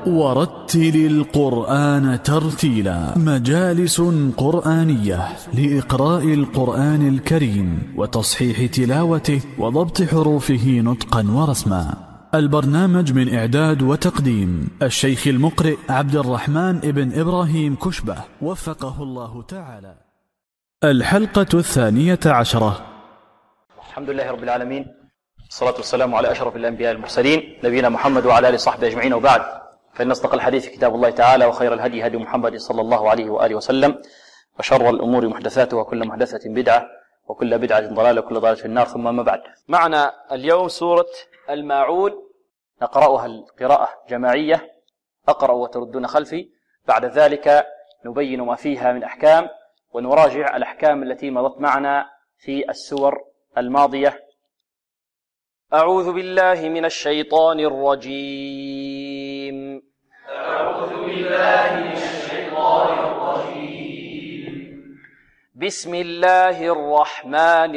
ورتل القرآن ترتيلا. مجالس قرآنية لإقراء القرآن الكريم وتصحيح تلاوته وضبط حروفه نطقا ورسما. البرنامج من إعداد وتقديم الشيخ المقرئ عبد الرحمن ابن إبراهيم كشبة وفقه الله تعالى. الحلقة 12. الحمد لله رب العالمين، الصلاة والسلام على أشرف الأنبياء المرسلين نبينا محمد وعلى آله وصحبه أجمعين، وبعد، فإن أصدق الحديث كتاب الله تعالى، وخير الهدي هدي محمد صلى الله عليه وآله وسلم، وشر الأمور محدثاتها، وكل محدثة بدعة، وكل بدعة ضلالة، وكل ضلالة في النار. ثم ما بعد، معنا اليوم سورة الماعون، نقرأها القراءة جماعية، أقرأ وتردون خلفي. بعد ذلك نبين ما فيها من أحكام، ونراجع الأحكام التي مضت معنا في السور الماضية. أعوذ بالله من الشيطان الرجيم. أعوذ بالله من الشيطان الرجيم. بسم الله الرحمن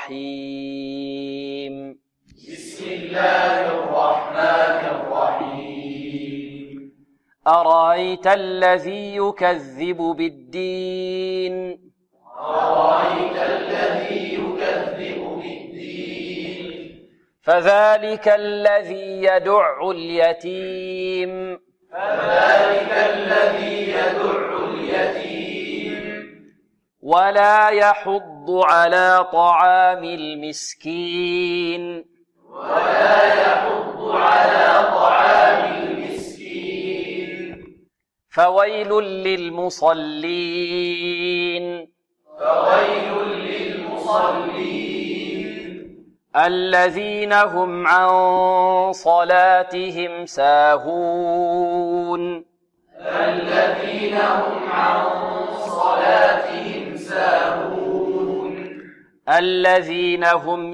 الرحيم. بسم الله الرحمن الرحيم. أرأيت الذي يكذب بالدين. أرأيت الذي يكذب بالدين. فذلك الذي يدع اليتيم. فذلك الذي يدع اليتيم. ولا يحض على طعام المسكين. ولا يحض على طعام المسكين. فويل للمصلين. فويل للمصلين. الذين هم عن صلاتهم ساهون. الذين هم عن صلاتهم ساهون. الذين هم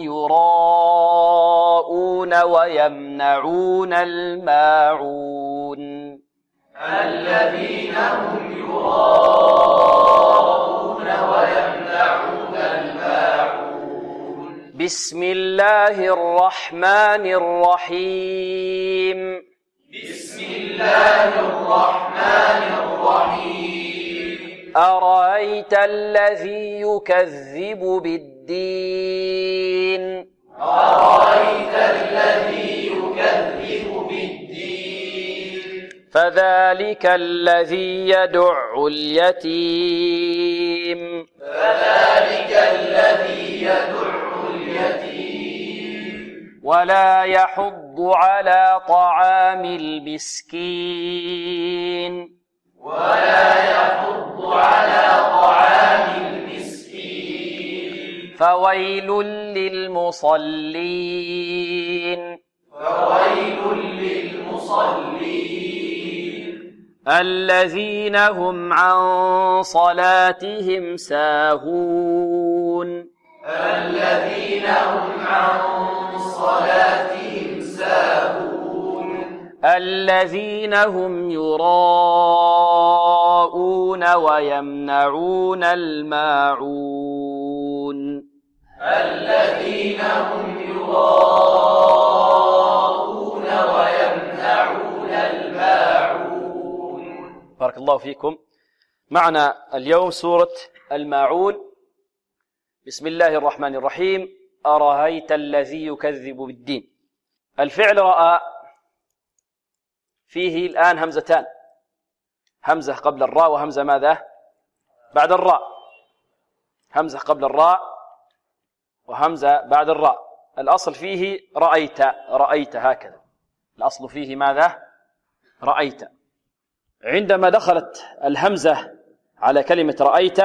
يراءون ويمنعون الماعون. الذين هم يراءون ويمنعون الماعون. بسم الله الرحمن الرحيم. بسم الله الرحمن الرحيم. أرأيت الذي يكذب بالدين. أرأيت الذي يكذب بالدين. فذلك الذي يدع اليتيم. فذلك الذي يدع اليتيم. ولا يحض على طعام المسكين. ولا يحض على طعام المسكين. فويل للمصلين. فويل للمصلين. الذين هم عن صلاتهم ساهون. الذين هم عن صلاتهم ساهون. الذين هم يراءون ويمنعون الماعون. الذين هم يراءون ويمنعون الماعون. بارك الله فيكم. معنا اليوم سورة الماعون. بسم الله الرحمن الرحيم. أرأيت الذي يكذب بالدين. الفعل رأى فيه الآن همزتان، همزة قبل الراء وهمزة ماذا بعد الراء. همزة قبل الراء وهمزة بعد الراء. الأصل فيه رأيت، رأيت هكذا، الأصل فيه ماذا رأيت. عندما دخلت الهمزة على كلمة رأيت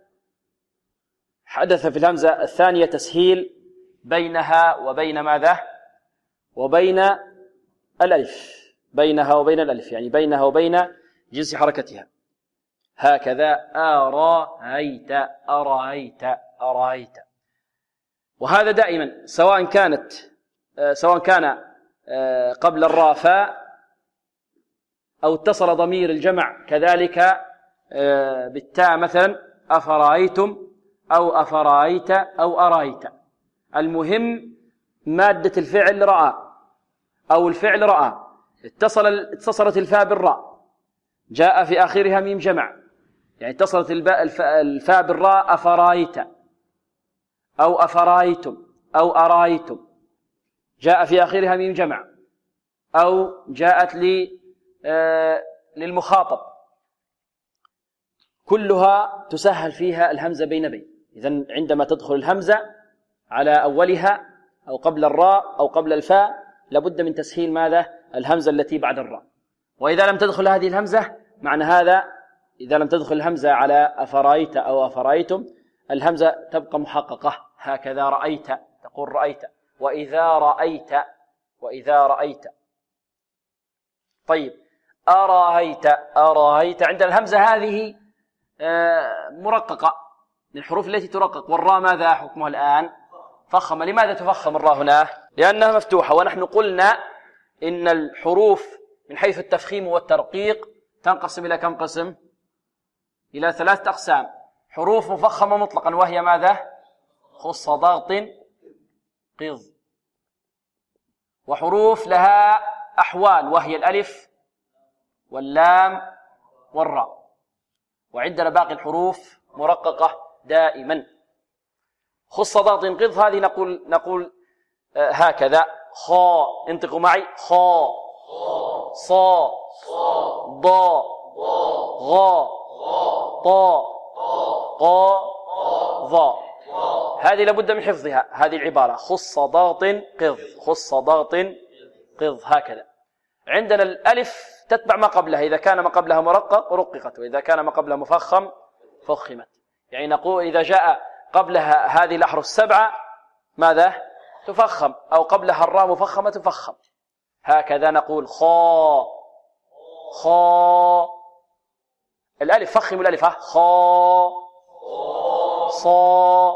حدث في الهمزة الثانية تسهيل بينها وبين ماذا وبين الألف، بينها وبين الألف، يعني بينها وبين جنس حركتها، هكذا أرأيت أرأيت أرأيت. وهذا دائما سواء كان قبل الراء فاء أو اتصل ضمير الجمع كذلك بالتاء، مثلا أفرأيتم أو أفرأيت أو أرأيت. المهم مادة الفعل رأى أو الفعل رأى، اتصلت الفاء بالراء، جاء في آخرها ميم جمع، يعني اتصلت الفاء بالراء أفرايت أو أفرايتم أو أرايتم، جاء في آخرها ميم جمع، أو جاءت للمخاطب، كلها تسهل فيها الهمزة بين بين. إذن عندما تدخل الهمزة على أولها أو قبل الراء أو قبل الفاء لابد من تسهيل ماذا؟ الهمزة التي بعد الراء. وإذا لم تدخل هذه الهمزة، معنى هذا إذا لم تدخل الهمزة على أفرايت أو أفرايتم، الهمزة تبقى محققة، هكذا رأيت تقول رأيت، وإذا رأيت. طيب أرايت عندنا الهمزة هذه مرققة من الحروف التي ترقق، والراء ماذا حكمها الآن؟ فخمة. لماذا تفخم الراء هنا؟ لأنها مفتوحة، ونحن قلنا إن الحروف من حيث التفخيم والترقيق تنقسم إلى كم قسم؟ إلى 3 أقسام: حروف مفخمة مطلقا وهي ماذا؟ خص ضغط قض، وحروف لها أحوال وهي الألف واللام والراء، وعندنا باقي الحروف مرققة دائما. خص ضغط قض هذه نقول هكذا: خا، انطقوا معي: خا، صا، ضا، غا، طا، قا، ضا. هذه لابد من حفظها، هذه العبارة: خص ضغط قض، خص ضغط قض، هكذا. عندنا الألف تتبع ما قبلها، إذا كان ما قبلها مرقق رققت، وإذا كان ما قبلها مفخم فخمت. يعني نقول إذا جاء قبلها هذه الأحرف 7 ماذا؟ تفخم، أو قبلها الراء مفخمة تفخم، هكذا نقول: خا، خا. الألف فخم الألف، خا، صا،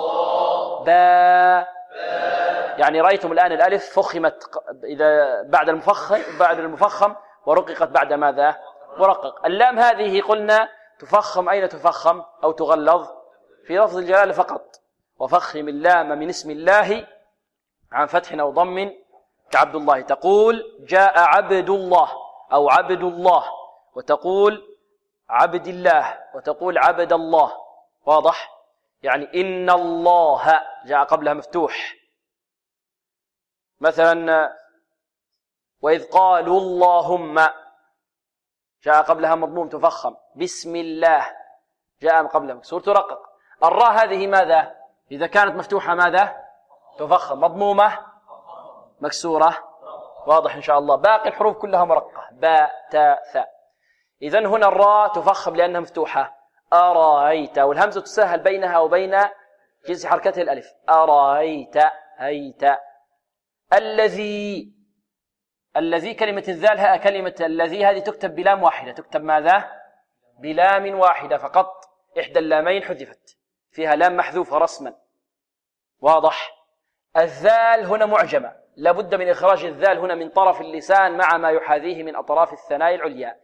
با. يعني رأيتم الآن الألف فخمت إذا بعد المفخم ورققت بعد ماذا؟ مرقق. اللام هذه قلنا تفخم، أين تفخم أو تغلظ؟ في لفظ الجلالة فقط. وفخم اللام من اسم الله عن فتح أو ضم كعبد الله، تقول جاء عبد الله أو عبد الله، وتقول عبد الله، وتقول عبد الله. واضح؟ يعني إن الله جاء قبلها مفتوح، مثلا وإذ قالوا اللهم جاء قبلها مضموم تفخم. بسم الله جاء قبلها مكسور ترقق. الراء هذه ماذا؟ إذا كانت مفتوحة ماذا؟ تفخم، مضمومة مكسورة. واضح إن شاء الله. باقي الحروف كلها مرققة، باء تاء ثاء. إذن هنا الراء تفخم لأنها مفتوحة. أرأيت، والهمزة تسهل بينها وبين جنس حركته الألف. أرأيت، أيت. الذي كلمة الذال، كلمة الذي هذه تكتب بلام واحدة، تكتب ماذا؟ بلام واحدة فقط، إحدى اللامين حذفت، فيها لام محذوفة رسما. واضح؟ الذال هنا معجمة، لابد من إخراج الذال هنا من طرف اللسان مع ما يحاذيه من أطراف الثنايا العليا.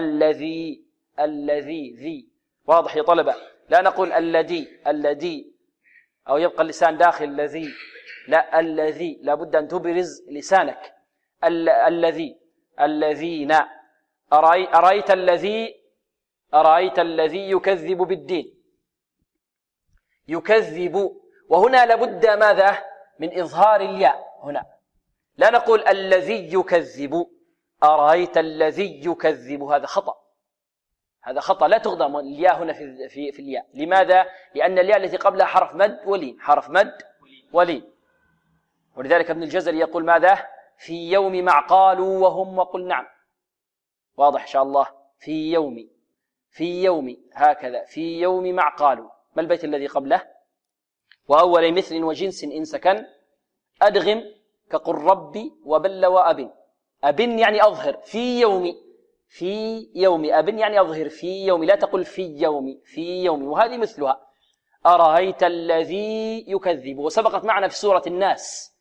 الذي ذي. واضح يا طلبة؟ لا نقول الذي أو يبقى اللسان داخل الذي، لا، الذي لابد أن تبرز لسانك. الذين. أرأيت الذي يكذب بالدين. يكذب، وهنا لابد ماذا؟ من إظهار الياء هنا، لا نقول الذي يكذب. أرأيت الذي يكذب، هذا خطأ، لا تغضم الياء هنا في الياء. لماذا؟ لأن الياء التي قبلها حرف مد ولين، حرف مد ولين. ولذلك ابن الجزري يقول ماذا؟ في يوم مع قالوا وهم وقل نعم. واضح إن شاء الله؟ في يوم هكذا، في يوم مع قالوا. ما البيت الذي قبله؟ وأول مثل وجنس إن سكن أدغم كقل ربي وبل وأبن. أبن يعني أظهر. في يوم أبن يعني أظهر. في يوم، لا تقل في يوم. وهذه مثلها. أرأيت الذي يكذب، وسبقت معنا في سورة الناس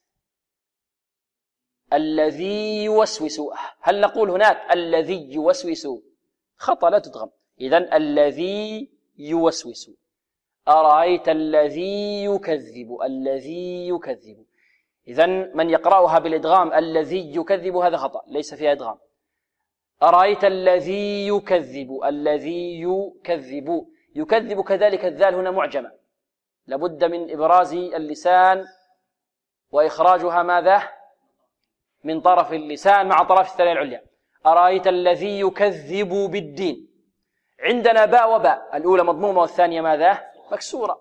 الذي يوسوس. هل نقول هناك الذي يوسوس؟ خطأ، لا تدغم. إذن الذي يوسوس. أرأيت الذي يكذب. إذن من يقرأها بالإدغام الذي يكذب هذا خطأ، ليس فيها إدغام. أرأيت الذي يكذب، الذي يكذب، يكذب كذلك الذال هنا معجمة، لابد من إبراز اللسان وإخراجها ماذا؟ من طرف اللسان مع طرف الثنايا العليا. أرأيت الذي يكذب بالدين. عندنا باء وباء، الأولى مضمومة والثانية ماذا؟ مكسورة.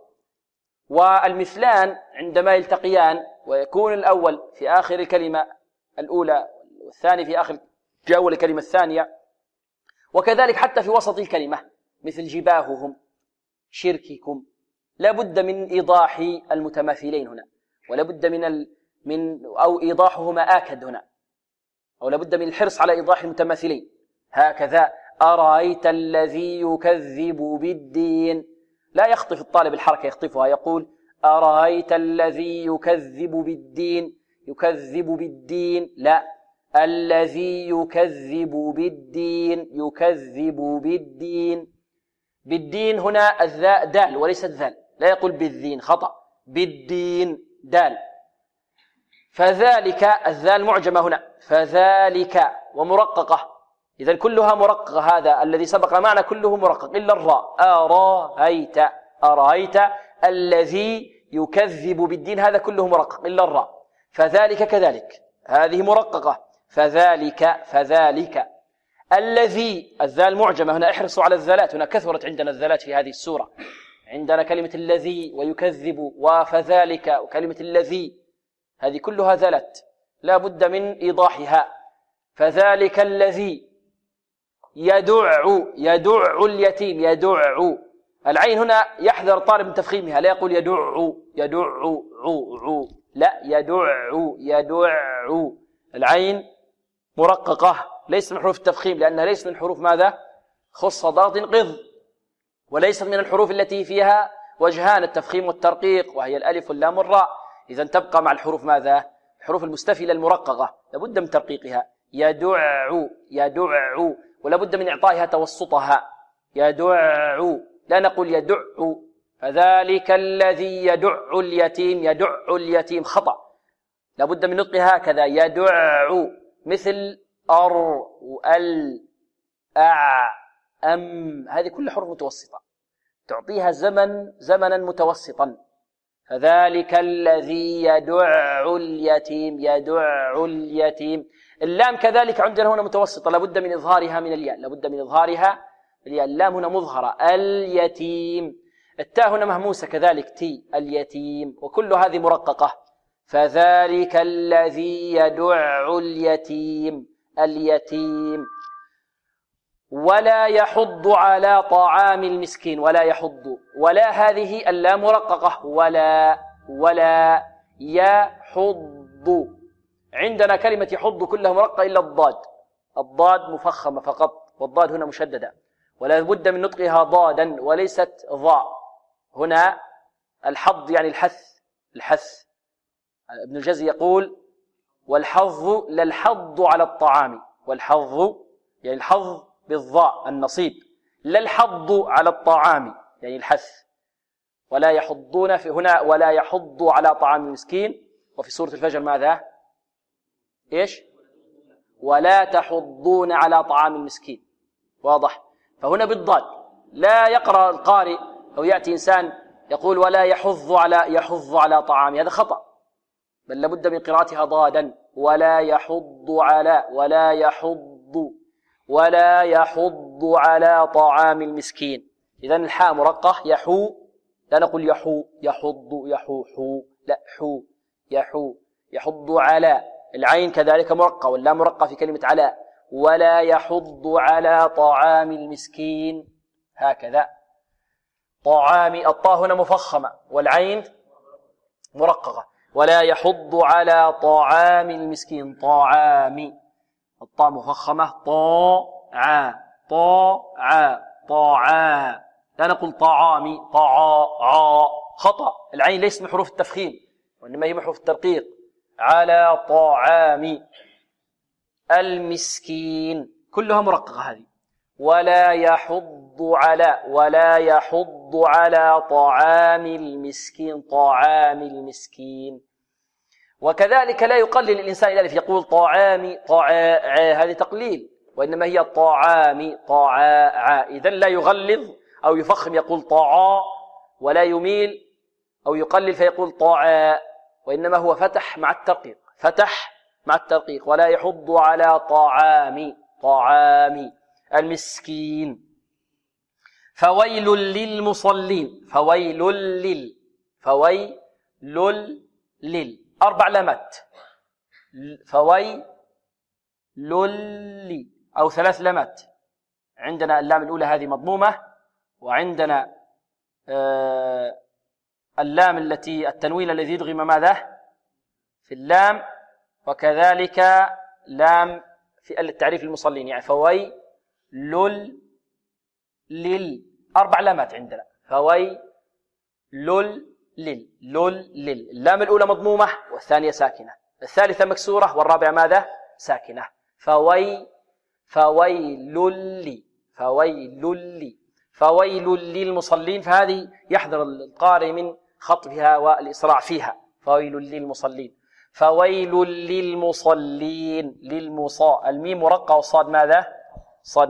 والمثلان عندما يلتقيان ويكون الأول في آخر الكلمة الأولى والثاني في أول الكلمة الثانية، وكذلك حتى في وسط الكلمة مثل جباههم، شرككم، لا بد من إيضاح المتماثلين هنا، ولا بد أو إيضاحهما آكد هنا، أو لا بد من الحرص على إيضاح المتماثلين. هكذا أرأيت الذي يكذب بالدين، لا يخطف الطالب الحركة يخطفها، يقول أرأيت الذي يكذب بالدين، يكذب بالدين، لا، الذي يكذب بالدين، يكذب بالدين. بالدين هنا الذاء دال وليست ذال، لا يقول بالدين، خطأ، بالدين دال. فذلك الذال معجمة هنا، فذلك ومرققة، إذا كلها مرققة، هذا الذي سبق معنا كله مرقق إلا الراء. أرأيت، أرأيت الذي يكذب بالدين، هذا كله مرقق إلا الراء. فذلك كذلك، هذه مرققة، فذلك، فذلك. الذي الذال معجمة هنا، احرصوا على الذالات، هنا كثرت عندنا الذالات في هذه السورة، عندنا كلمة الذي ويكذب وفذلك وكلمة الذي، هذه كلها ذالات لا بد من إيضاحها. فذلك الذي يدع، يدع اليتيم، يدع، العين هنا يحذر طالب من تفخيمها، لا يقول يدع، يدع عو، لا، يدع، يدع، العين مرققة، ليس من حروف التفخيم، لأنها ليست من حروف ماذا؟ خص ضغط قض، وليست من الحروف التي فيها وجهان، التفخيم والترقيق، وهي الألف واللام والراء. إذا تبقى مع الحروف ماذا؟ الحروف المستفلة المرققة، لابد من ترقيقها، يدع، يدع، ولابد من إعطائها توسطها، يدع، لا نقول يدع. فذلك الذي يدع اليتيم، يدع اليتيم، خطأ، لابد من نطقها هكذا، يدع، مثل أر وأل أع أم، هذه كل حروف متوسطة، تعطيها زمنا متوسطا. فذلك الذي يدع اليتيم، يدع اليتيم. اللام كذلك عندنا هنا متوسطة، لابد من إظهارها من الياء، لابد من إظهارها الياء، اللام هنا مظهرة، اليتيم. التاء هنا مهموسة كذلك، تي، اليتيم، وكل هذه مرققة. فذلك الذي يدع اليتيم، اليتيم. ولا يحض على طعام المسكين، ولا يحض، ولا هذه اللام مرققة، ولا يحض. عندنا كلمة يحض كلها مرققة إلا الضاد، الضاد مفخمة فقط، والضاد هنا مشددة، ولا بد من نطقها ضادا وليست ضاء. هنا الحض يعني الحث. ابن الجزي يقول والحظ للحظ على الطعام، والحظ يعني الحظ بالضاء النصيب، للحظ على الطعام يعني الحث. ولا يحضون في هنا، ولا يحض على طعام المسكين. وفي سورة الفجر ماذا؟ إيش؟ ولا تحضون على طعام المسكين، واضح. فهنا بالضاد، لا يقرأ القارئ أو يأتي إنسان يقول ولا يحض على طعام، هذا خطأ، بل لابد من قراءتها ضادا، ولا يحض على، ولا يحض على طعام المسكين. إذن الحاء مرقة، يحو، لا نقول يحض يحوحو، لا، يحض على. العين كذلك مرقة، ولا مرقة في كلمة على، ولا يحض على طعام المسكين، هكذا. طعام، الطاء هنا مفخمة والعين مرققة، ولا يحض على طعام المسكين، طعام، الطاء مفخمة، طاعا، لا نقول طعامي، خطأ، العين ليست من حروف التفخيم وإنما هي من حروف الترقيق، على طعام المسكين، كلها مرققة هذه. ولا يحض على طعام المسكين، طعام المسكين. وكذلك لا يقلل الإنسان الألف يقول طعامي طعاء، هذه تقليل، وإنما هي طعامي طعاء. إذن لا يغلظ أو يفخم يقول طعاء، ولا يميل أو يقلل فيقول طعاء، وإنما هو فتح مع الترقيق، فتح مع الترقيق. ولا يحض على طعامي المسكين. فويل للمصلين، فويل لل 4 لامات، فويل لي أو 3 لامات. عندنا اللام الأولى هذه مضمومة، وعندنا اللام التي التنوين الذي يدغم ماذا في اللام، وكذلك لام في التعريف المصلين، يعني فويل لل 4 لامات عندنا، فويل لل اللام الأولى مضمومة والثانية ساكنة، الثالثة مكسورة والرابعة ماذا ساكنة. فويل للمصلين، فهذه يحذر القارئ من خطفها والإسراع فيها. فويل للمصلين، فويل للمصلين، الميم مرقة والصاد ماذا صاد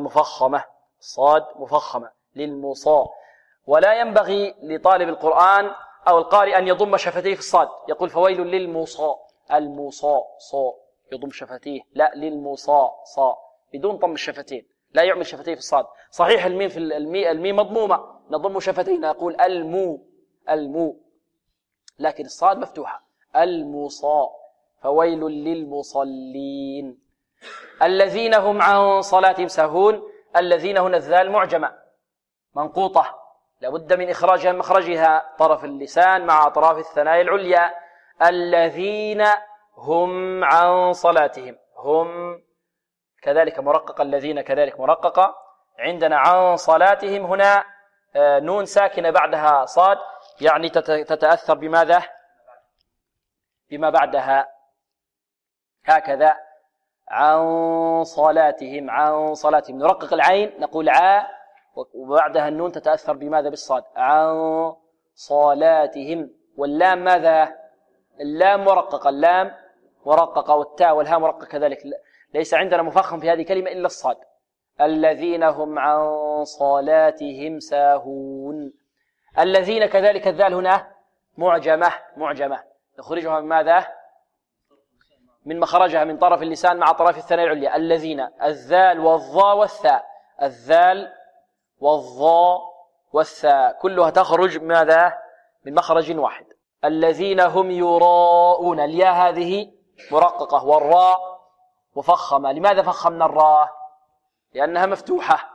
مفخمة للمصا. ولا ينبغي لطالب القرآن أو القارئ أن يضم شفتيه في الصاد، يقول فويل للمصا، صا يضم شفتيه، لا للمصا صا بدون ضم الشفتين، لا يعمل شفتيه في الصاد. صحيح الميم في الميم مضمومة نضم شفتينا نقول المو، لكن الصاد مفتوحة المصا. فويل للمصلين الذين هم عن صلاتهم ساهون. الذين هنا الذال معجمة منقوطة، لابد من إخراجها من مخرجها، طرف اللسان مع أطراف الثنايا العليا. الذين هم عن صلاتهم، هم كذلك مرققة، الذين كذلك مرققة. عندنا عن صلاتهم هنا نون ساكنة بعدها صاد، يعني تتأثر بماذا بما بعدها، هكذا عن صلاتهم نرقق العين نقول عا، وبعدها النون تتأثر بماذا بالصاد، عن صلاتهم. واللام ماذا اللام مرققة، والتاء والهاء مرققة كذلك، ليس عندنا مفخم في هذه الكلمة إلا الصاد. الذين هم عن صلاتهم ساهون. الذين كذلك الذال هنا معجمة نخرجها من ماذا من مخرجها من طرف اللسان مع طرف الثنايا العليا. الذين الذال والظاء والثاء، الذال والظاء والثاء كلها تخرج ماذا من مخرج واحد. الذين هم يراءون، الياء هذه مرققة والراء مفخمة. لماذا فخمنا الراء؟ لأنها مفتوحة.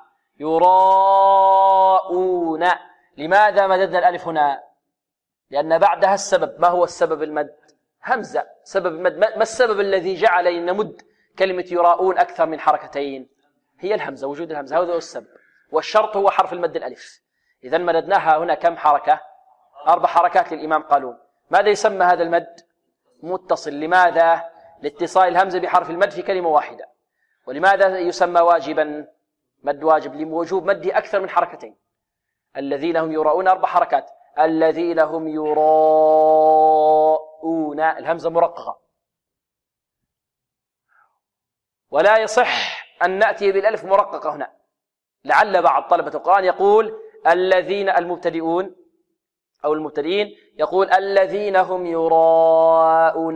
يراءون. لماذا مددنا الألف هنا؟ لأن بعدها السبب. ما هو السبب المد؟ همزة. سبب المد. ما السبب الذي جعل نمد كلمة يراءون أكثر من حركتين؟ هي الهمزة، وجود الهمزة، هذا هو السبب. والشرط هو حرف المد الألف. إذا مددناها هنا كم حركة؟ 4 حركات للإمام قالون. ماذا يسمى هذا المد؟ متصل. لماذا؟ لاتصال الهمزة بحرف المد في كلمة واحدة. ولماذا يسمى واجبا؟ مد واجب لوجوب مده أكثر من حركتين. الذين هم يراءون 4 حركات. الذين هم يراءون الهمزة مرققة. ولا يصح أن نأتي بالألف مرققة هنا. لعل بعض طلبة القرآن يقول الذين المبتدئون أو المبتدئين يقول الذين هم يراءون،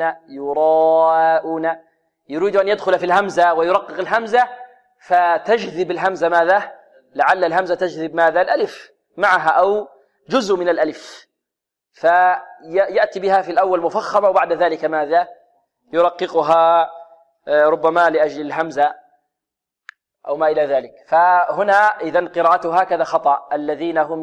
يريد أن يدخل في الهمزة ويرقق الهمزة فتجذب الهمزة ماذا؟ لعل الهمزة تجذب ماذا؟ الألف معها أو جزء من الألف، فيأتي بها في الأول مفخمة وبعد ذلك ماذا؟ يرققها ربما لأجل الهمزة أو ما إلى ذلك. فهنا إذن قراءته هكذا خطأ. الذين هم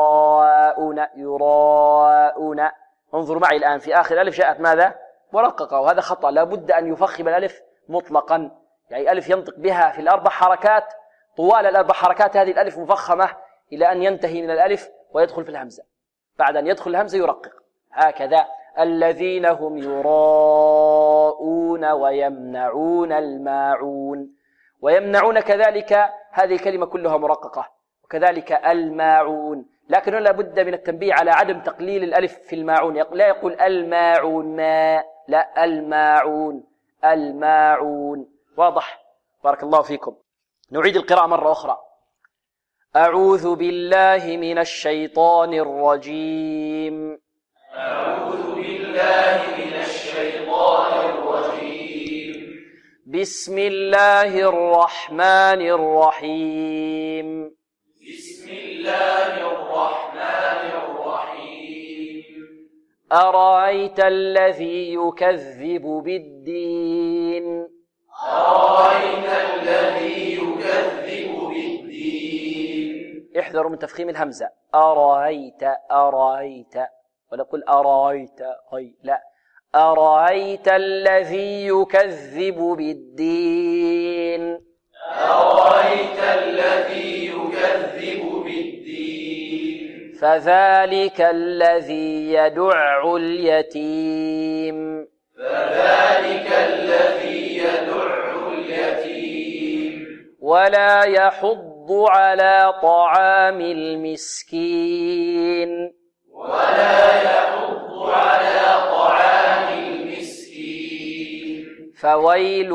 يراءون. انظروا معي الآن في آخر الألف جاءت ماذا؟ مرققة، وهذا خطأ. لابد أن يفخم الألف مطلقا، يعني ألف ينطق بها في 4 حركات. طوال 4 حركات هذه الألف مفخمة إلى أن ينتهي من الألف ويدخل في الهمزة. بعد أن يدخل الهمزة يرقق هكذا. الذين هم يراءون ويمنعون الماعون. ويمنعون كذلك هذه الكلمة كلها مرققة، وكذلك الماعون. لكن لا بد من التنبيه على عدم تقليل الألف في الماعون. لا يقول الماعون ما، لا، الماعون، الماعون. واضح؟ بارك الله فيكم. نعيد القراءة مرة أخرى. أعوذ بالله من الشيطان الرجيم. أعوذ بالله من الشيطان الرجيم. بسم الله الرحمن الرحيم. بسم الله الرحمن الرحيم. أرأيت الذي يكذب بالدين. أرأيت الذي يكذب بالدين. احذروا من تفخيم الهمزة. أرأيت، أرأيت، ولا قل أرأيت أي، لا، أرأيت الذي يكذب بالدين. أرأيت الذي يكذب بالدين. فذلك الذي يدع اليتيم. فذلك الذي يدع اليتيم. ولا يحض على طعام المسكين. ولا يحض على طعام المسكين. فويل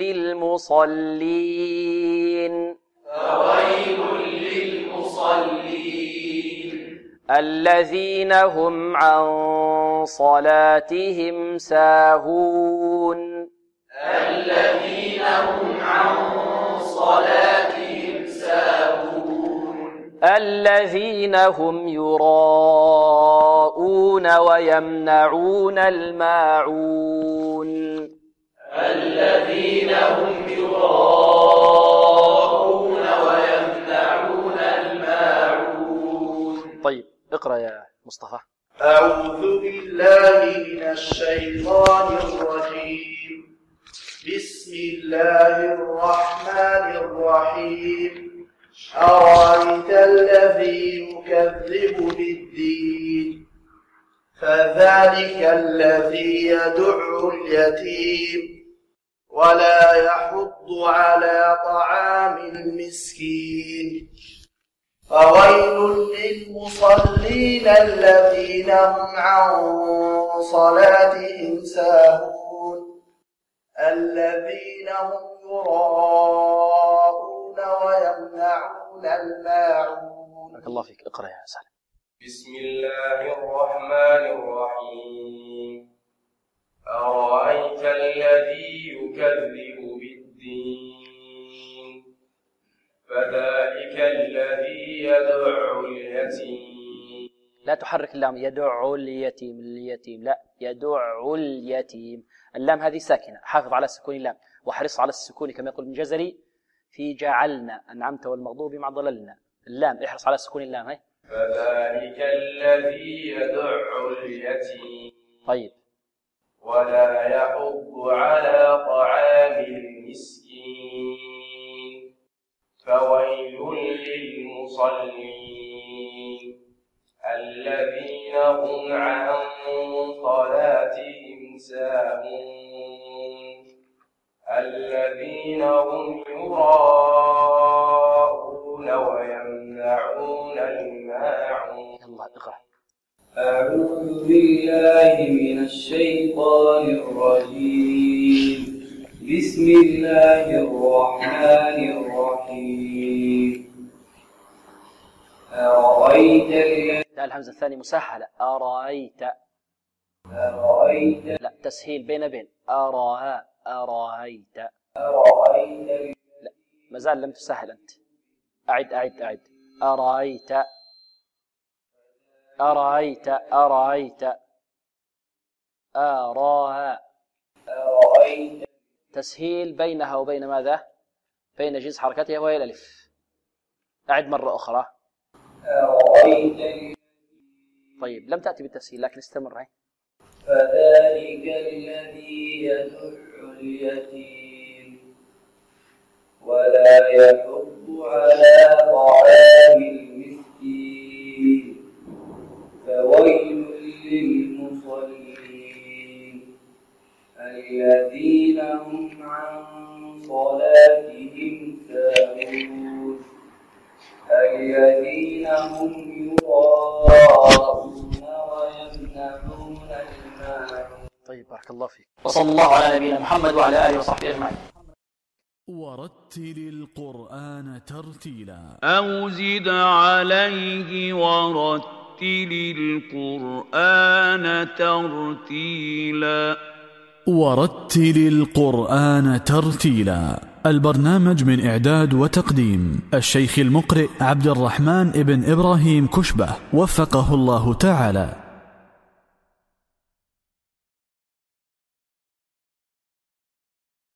للمصلين. فويل للمصلين. الذين هم عن صلاتهم ساهون. الذين هم عن صلاتهم ساهون. الذين هم يراءون ويمنعون الماعون. الذين هم يراءون ويمنعون الماعون. طيب اقرأ يا مصطفى. أعوذ بالله من الشيطان الرجيم. بسم الله الرحمن الرحيم. أرأيت الذي يكذب بالدين. فذلك الذي يدع اليتيم ولا يحض على طعام المسكين. فويل للمصلين الذين هم عن صلاتهم ساهون. الذين هم يراءون ويمنعون الماعون. بارك الله فيك. اقرأ يا سالم. بسم الله الرحمن الرحيم. أرأيت الذي يكذب بالدين. فذلك الذي يدع اليتيم. لا تحرك اللام. يدع اليتيم، اليتيم لا، يدع اليتيم. اللام هذه ساكنة، حافظ على سكون اللام وحرص على السكون كما يقول ابن جزري في جعلنا أنعمت والمغضوب مع ضللنا. اللام احرص على سكون اللام. هاي فذلك الذي يدع اليتيم. طيب. ولا يحض على طعام المسكين. فويل للمصلين الذين هم عن صلاتهم ساهون. الذين هم يراءون ويمنعون الماعون. يلا اقرأ. أعوذ بالله من الشيطان الرجيم. بسم الله الرحمن الرحيم. أرأيت لا، الهمزة الثانية مسهلة. أرأيت. أرأيت لا، تسهيل بين أراها. أرأيت. أرأيت لا، ما زال لم تسهل أنت. أعد. أرأيت. أرأيت. أرأيت. أراها. أرأيت تسهيل بينها وبين ماذا؟ بين جنس حركتها وهي الألف. أعد مرة أخرى. أرأيت طيب لم تأتي بالتسهيل لكن استمر. هاي فذلك الذي يدع اليتيم ولا يحض على طعام المسكين. فويل للمصلين الذين هم عن صلاتهم ساهون. الذين هم يراءون ويمنعون الماعون. طيب طيب بارك الله فيك. وصلى الله على نبينا محمد وعلى آله وصحبه أجمعين. ورتل القرآن ترتيلا أو زد عليه ورتل القرآن ترتيلا. ورتل القرآن ترتيلا، البرنامج من إعداد وتقديم الشيخ المقرئ عبد الرحمن ابن إبراهيم كشبة، وفقه الله تعالى.